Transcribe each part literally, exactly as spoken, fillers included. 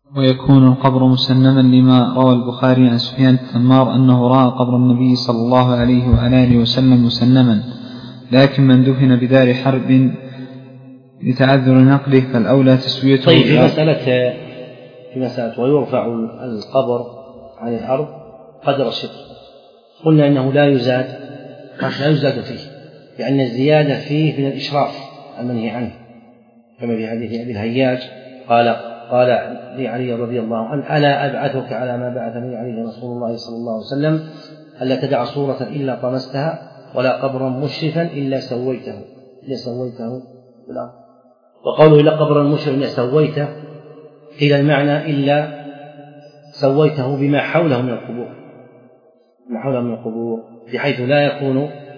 ويكون القبر مسنما لما روى البخاري عن سفيان التمار أنه رأى قبر النبي صلى الله عليه وعلى آله وسلم مسنما، لكن من دفن بدار حرب لتعذر نقله فالأولى تسويته. طيب في مسألة في مسألة ويرفع القبر عن الأرض قدر الشبر، قلنا إنه لا يزاد لا يزاد فيه، لأن الزيادة فيه من الإشراف المنهي عنه، كما في حديث أبي الهياج قال قال لي علي رضي الله عنه: ألا أبعثك على ما بعثني عليه رسول الله صلى الله عليه وسلم، ألا تدع صورة إلا طمستها ولا قبرا مشرفا إلا سويته إلا سويته بالأرض. وقوله إلا قبرا مشرفا إلا سويته إلى المعنى إلا سويته بما حوله من القبور بما حوله من القبور بحيث لا يكون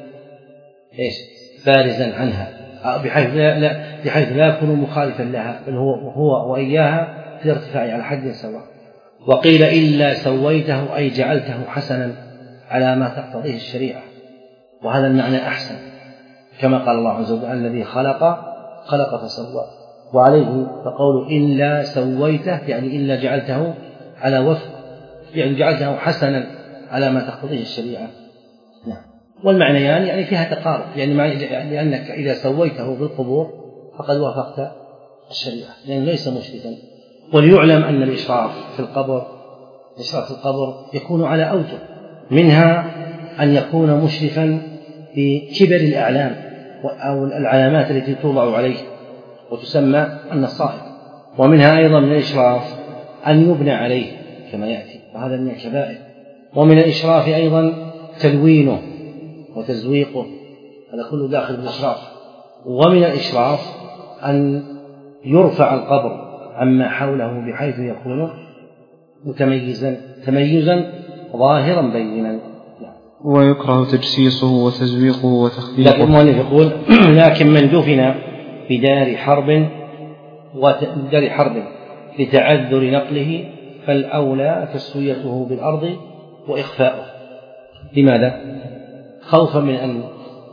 إيش بارزا عنها، بحيث لا, لا بحيث لا يكون مخالفا لها، بل هو هو وإياها في ارتفاع على حد سواء. وقيل إلا سويته أي جعلته حسنا على ما تقتضيه الشريعة، وهذا المعنى أحسن، كما قال الله عز وجل: الذي خلق خلق فسوى. وعليه فقول إلا سويته يعني إلا جعلته على وفق، يعني جعلته حسنا على ما تقتضيه الشريعة. نعم. والمعنيان يعني فيها تقارب، يعني لأنك إذا سويته بالقبور فقد وافقت الشريعة لأنه ليس مشركا. وليعلم أن الإشراف في القبر الإشراف في القبر يكون على أوجه، منها أن يكون مشرفا بكبر الأعلام أو العلامات التي توضع عليه وتسمى النصائح، ومنها أيضا من الإشراف أن يبنى عليه كما يأتي، وهذا من الكبائر. ومن الإشراف أيضا تلوينه وتزويقه، هذا كله داخل بالإشراف. ومن الإشراف أن يرفع القبر عما حوله بحيث يكون متميزا تميزا ظاهرا بينا. ويكره تجسيسه وتزويقه وتخفيفه. لكن المؤلف يقول: لكن من دفن بدار حرب ودار حرب لتعذر نقله فالأولى تسويته بالأرض وإخفاؤه. لماذا؟ خوفا من أن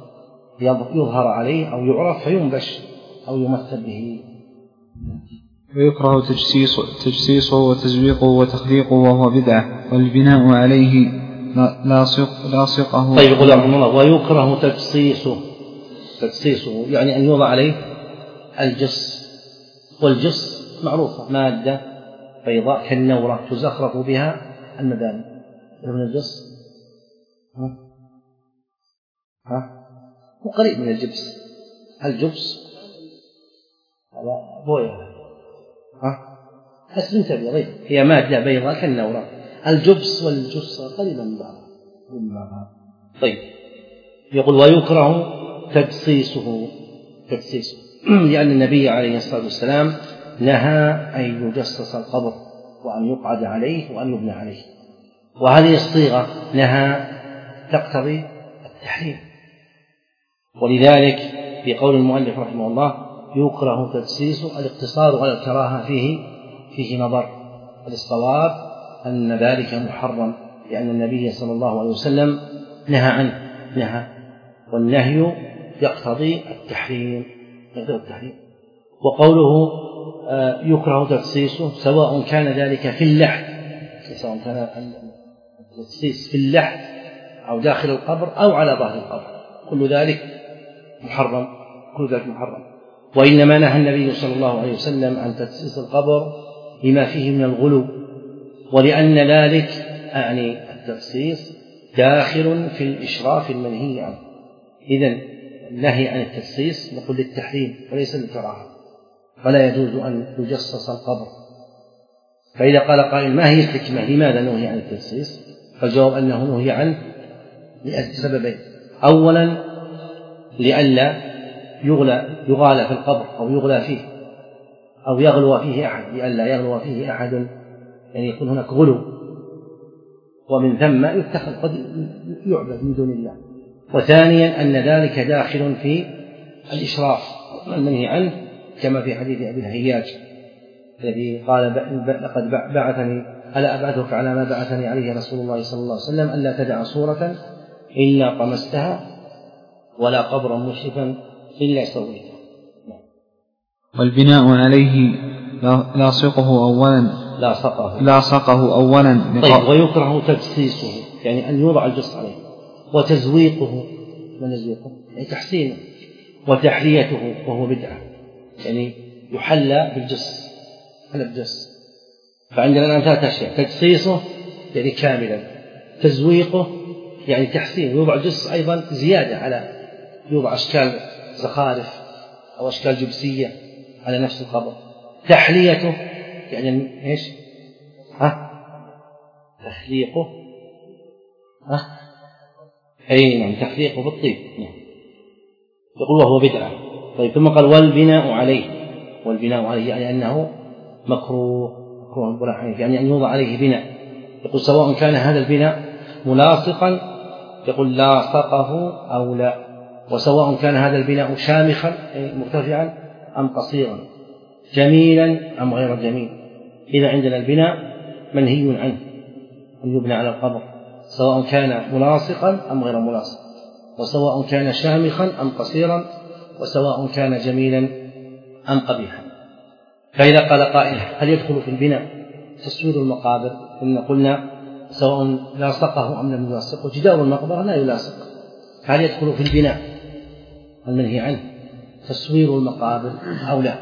يظهر عليه أو يعرف فينبش أو يمثل به. ويكره تجسيسه, تجسيسه وتزويقه وتخليقه وهو بدعة، والبناء عليه لاصق لاصقه. طيب يقول رحمه الله: ويكره تجسيسه تجسيسه يعني أن يوضع عليه الجس، والجس معروفة مادة بيضاء كالنورة تزخرف بها المباني. من الجس ها ها هو قريب من الجبس. الجبس هذا بويه ها بس انتبه، هي مادة بيضاء كالنورة. الجبس والجس قريبا من بعضها. طيب يقول: ويكره تجسيسه تجسيسه لأن النبي عليه الصلاة والسلام نهى أن يجسس القبر وأن يقعد عليه وأن يبنى عليه، وهذه الصيغة نهى تقتضي التحريم. ولذلك في قول المؤلف رحمه الله: يكره تجسيسه، الاقتصار على الكراهة فيه فيه نظر، الصواب أن ذلك محرم، لأن النبي صلى الله عليه وسلم نهى عنه نهى والنهي يقتضي التحريم يقتضي التحريم. وقوله آه يكره تجسيسه سواء كان ذلك في اللحد، سواء كان التجسيس في اللحد أو داخل القبر أو على ظهر القبر، كل ذلك محرم كل ذلك محرم. وإنما نهى النبي صلى الله عليه وسلم عن تجسيس القبر لما فيه من الغلو، ولأن ذلك يعني التجسيس داخل في الإشراف المنهي عنه. إذن النهي عن التجسيس نقول للتحريم وليس للكراهة، فلا يجوز أن يجسس القبر. فإذا قال قائل: ما هي الحكمة لماذا نهي عن التجسيس؟ فالجواب أنه نهي عنه لسببين: أولا لئلا يغلى يغالى في القبر أو يغلى فيه أو يغلو فيه أحد، لئلا يغلو فيه أحد يعني يكون هناك غلو، ومن ثم يتخذ قد يعبد من دون الله. وثانيا أن ذلك داخل في الإشراف المنهي عنه، كما في حديث أبي الهياج الذي قال: لقد بعثني ألا أبعثك على ما بعثني عليه رسول الله صلى الله عليه وسلم، ألا تدع صورة إلا طمستها ولا قبرا مشرفا إلا سويته. والبناء عليه لاصقه أولا لاصقه لاصقه أولا. طيب. ويكره تجسيسه يعني أن يوضع الجص عليه، وتزويقه من يزويقه يعني تحسينه، وتحليته وهو بدعة يعني يحلى بالجص، حلى بالجص. فعندنا الآن ثلاث أشياء: تجسيسه يعني كاملا، تزويقه يعني تحسين، يوضع جص أيضا زيادة على، يوضع أشكال زخارف أو أشكال جبسية على نفس القبر. تحليته يعني إيش؟ ها؟ تخليقه، ها؟ أي نعم، تخليقه بالطيب. نعم. يقول وهو بدعة. طيب ثم قال والبناء عليه، والبناء عليه يعني أنه مكروه، مكروه البناء عليه يعني أن يوضع عليه بناء. يقول سواء كان هذا البناء ملاصقا، يقول لاصقه أو لا، وسواء كان هذا البناء شامخا أي مرتفعا أم قصيرا، جميلا أم غير جميل. إذا عندنا البناء منهي عنه أن يبنى على القبر، سواء كان ملاصقا أم غير ملاصق، وسواء كان شامخا أم قصيرا، وسواء كان جميلا أم قبيحا. فإذا قال قائل هل يدخل في البناء تسوير المقابر؟ إن قلنا سواء لاصقه أم لم يلاصقه، جدار المقبرة لا يلاصق، هل يدخل في البناء المنهي عنه تسوير المقابر أو لا؟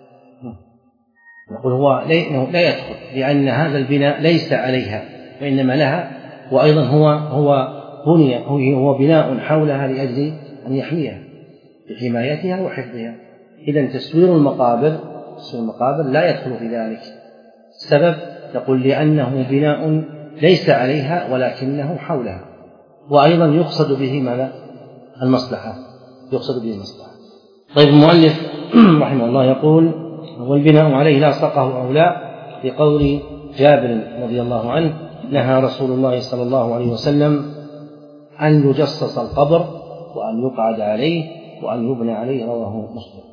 نقول هو لا يدخل، لأن هذا البناء ليس عليها وإنما لها، وأيضا هو هو بني هو بناء حولها لأجل أن يحميها بحمايتها وحفظها. إذن تسوير المقابر تسوير المقابر لا يدخل في ذلك. السبب نقول لأنه بناء ليس عليها ولكنه حولها، وأيضا يقصد به ماذا؟ المصلحة، يقصد به المصلحة. طيب المؤلف رحمه الله يقول والبناء عليه لاصقه أو لا، بقول جابر رضي الله عنه نهى رسول الله صلى الله عليه وسلم أن يجصص القبر وأن يقعد عليه وأن يبنى عليه، رواه مسلم.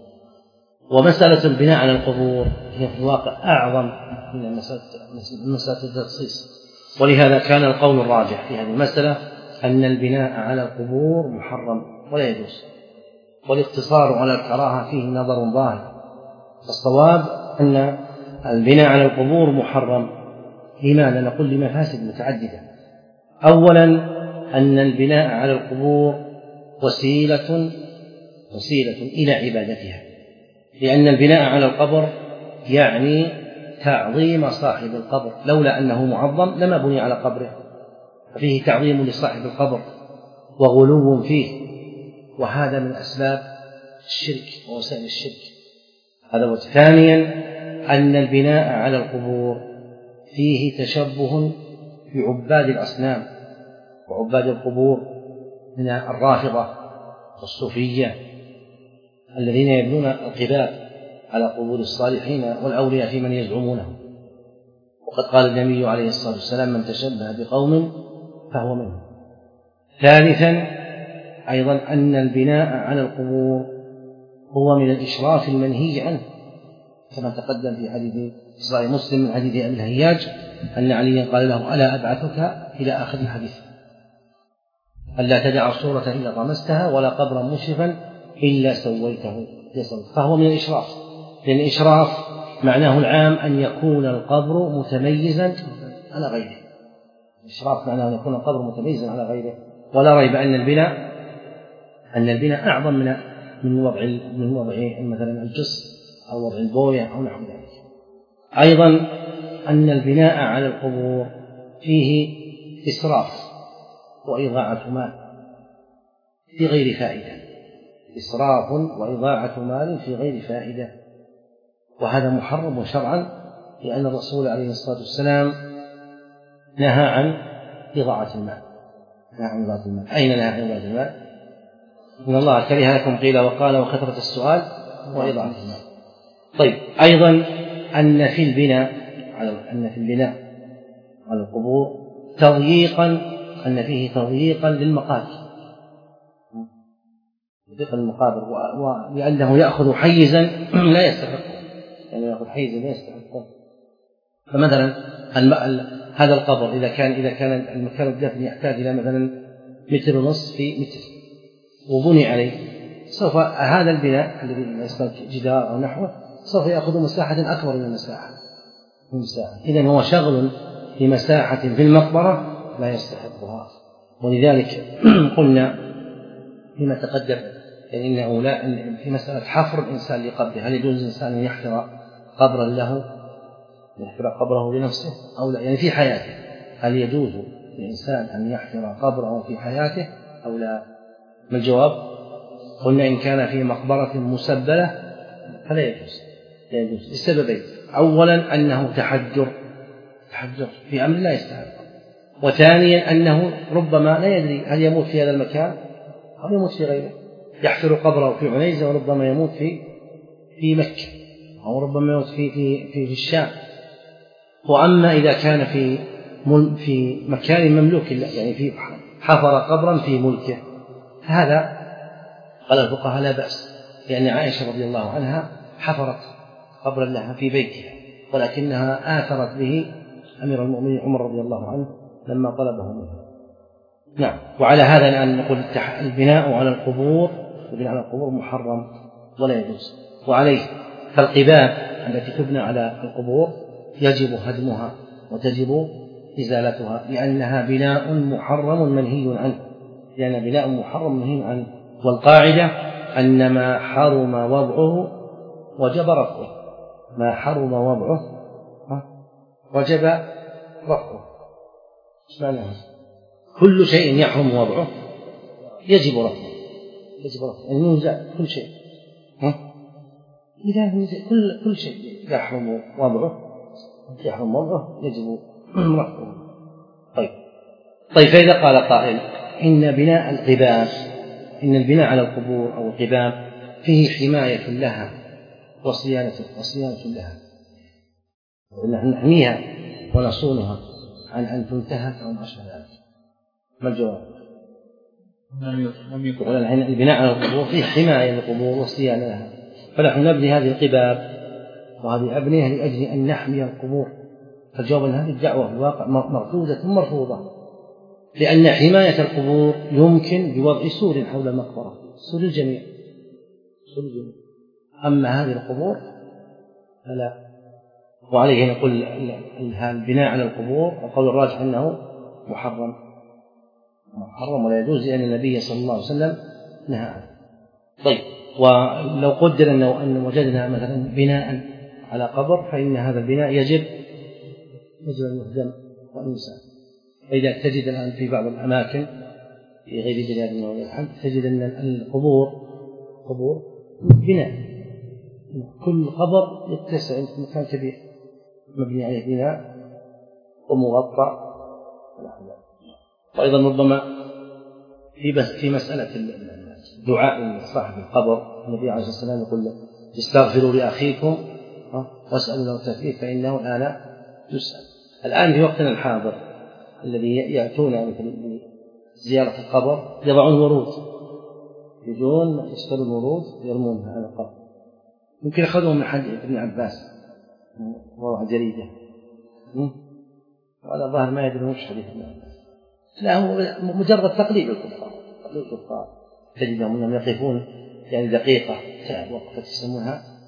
ومسألة البناء على القبور هي في الواقع أعظم من مسألة التجصيص، ولهذا كان القول الراجح في هذه المسألة أن البناء على القبور محرم ولا يجوز، والاقتصار على الكراهة فيه نظر ظاهر. الصواب أن البناء على القبور محرم. لماذا؟ نقول لمفاسد متعددة. أولا أن البناء على القبور وسيلة وسيلة إلى عبادتها، لأن البناء على القبر يعني تعظيم صاحب القبر، لولا أنه معظم لما بني على قبره، ففيه تعظيم لصاحب القبر وغلو فيه، وهذا من أسباب الشرك ووسائل الشرك. هذا وجه. ثانيا أن البناء على القبور فيه تشبه بعباد الأصنام وعباد القبور من الرافضة والصوفية الذين يبنون القباب على قبور الصالحين والأولياء في من يزعمونه. وقد قال النبي عليه الصلاة والسلام من تشبه بقوم فهو منهم. ثالثا أيضا أن البناء على القبور هو من الإشراف المنهي عنه، كما تقدم في حديث صحيح مسلم من حديث أبي الهياج أن عليا قال له ألا أبعثك إلى آخر الحديث، ألا تدع صورة إلا طمستها ولا قبرا مشرفا إلا سويته. فهو من الإشراف، لأن الإشراف معناه العام أن يكون القبر متميزا على غيره. الإشراف معناه أن يكون القبر متميزا على غيره، ولا ريب أن البناء أن البناء أعظم من من وضع من وضع مثلا الجص أو وضع البوية أو نحو ذلك. أيضا أن البناء على القبور فيه إسراف وإضاعة مال في غير فائدة، إسراف وإضاعة مال في غير فائدة، وهذا محرم شرعا، لأن الرسول عليه الصلاة والسلام نهى عن إضاعة المال. نهى عن إضاعة المال. أين نهى عن إضاعة المال؟ إن الله كره لكم قيل وقال وكثرة السؤال وإضاعة المال. طيب أيضا أن في البناء على أن في البناء على القبور تضييقا، أن فيه تضييقا للمقابر، تضييقا للمقابر، ولأنه يأخذ حيزا لا يستحقه، يعني يأخذ حيزا لا يستحقه. فمثلا هذا القبر إذا كان إذا كان المكان الدفن يحتاج إلى مثلا متر ونصف في متر وبني عليه، سوف هذا البناء الذي يسمى جدار أو نحوه سوف يأخذ مساحة أكبر من المساحة، مساحة. إذن هو شغل في مساحة في المقبرة لا يستحقها. ولذلك قلنا فيما تقدم يعني إنه لا في مسألة حفر الإنسان لقبره، هل يجوز الإنسان أن يحفر قبرا له، يحفر قبره بنفسه أو لا؟ يعني في حياته هل يجوز للإنسان أن يحفر قبره في حياته أو لا؟ ما الجواب؟ قلنا إن كان في مقبرة مسبلة فلا يجوز، لا يجوز لسببين: أولا أنه تحجر تحجر في أمر لا يستحق، وثانيا أنه ربما لا يدري هل يموت في هذا المكان أو يموت في غيره، يحفر قبره في عنيزة وربما يموت في في مكة، أو ربما يموت في في في, في الشام. وأما إذا كان في في مكان مملوك يعني في حفر قبرا في ملكه، هذا قال الفقهاء لا بأس، لأن عائشة رضي الله عنها حفرت قبرا لها في بيتها، ولكنها آثرت به أمير المؤمنين عمر رضي الله عنه لما طلبه منها. نعم. وعلى هذا الآن نقول البناء على القبور البناء على القبور محرم ولا يجوز. وعليه فالقباب التي تبنى على القبور يجب هدمها وتجب إزالتها، لأنها بناء محرم منهي عنه، لأن بناء محرم منهي عنه. والقاعدة أن ما حرم وضعه وجب رفعه، ما حرم وضعه وجب رفعه. معناها كل شيء يحرم وضعه يجب رفعه، يجب رفعه يعني ينزع كل شيء، ها إذا كل كل شيء يحرم وضعه يحرم وضعه يجب رفعه. طيب طيب فإذا قال قائل إن بناء القباب إن البناء على القبور أو القباب فيه حماية لها وصيانة وصيانة لها، نحن نحميها ونصونها عن أن تنتهك أو ما أشبه ذلك، ما الجواب؟ لم يكن البناء على القبور فيه حماية للقبور وصيانة لها، فنحن نبني هذه القباب وهذه أبنية لأجل أن نحمي القبور. فالجواب أن هذه الدعوة في الواقع مردودة مرفوضة، لأن حماية القبور يمكن بوضع سور حول المقبرة، سور الجميع سور الجميع، أما هذه القبور فلا. وعليه نقول البناء على القبور وقول الراجح أنه محرم محرم ولا يجوز، لأن النبي صلى الله عليه وسلم نهى عنه. طيب ولو قدر أن وجدنا مثلا بناء على قبر فإن هذا البناء يجب يجب أن يهدم وينسى. فإذا تجد الآن في بعض الأماكن في غير بلادنا والحمد تجد أن القبور قبور بناء، كل قبر يتسع مكان كبير مبني عليه بناء ومغطى. وأيضا ربما في بس في مسألة الدعاء صاحب القبر النبي عليه الصلاة والسلام يقول استغفروا لأخيكم واسألوا له التثبيت فإنه الآن يسأل. الآن في وقتنا الحاضر الذي يأتون مثل زيارة القبر يضعون ورود، يجون يشترون الورود يرمونها على القبر، ممكن يأخذهم من حد ابن عباس وضع جريدة، وهذا ظاهر ما يدري وش حديث ابن عباس، لا هو مجرد تقليد الكفار تقليد الكفار. تجدهم أنهم يقفون يعني دقيقة وقفة يسمونها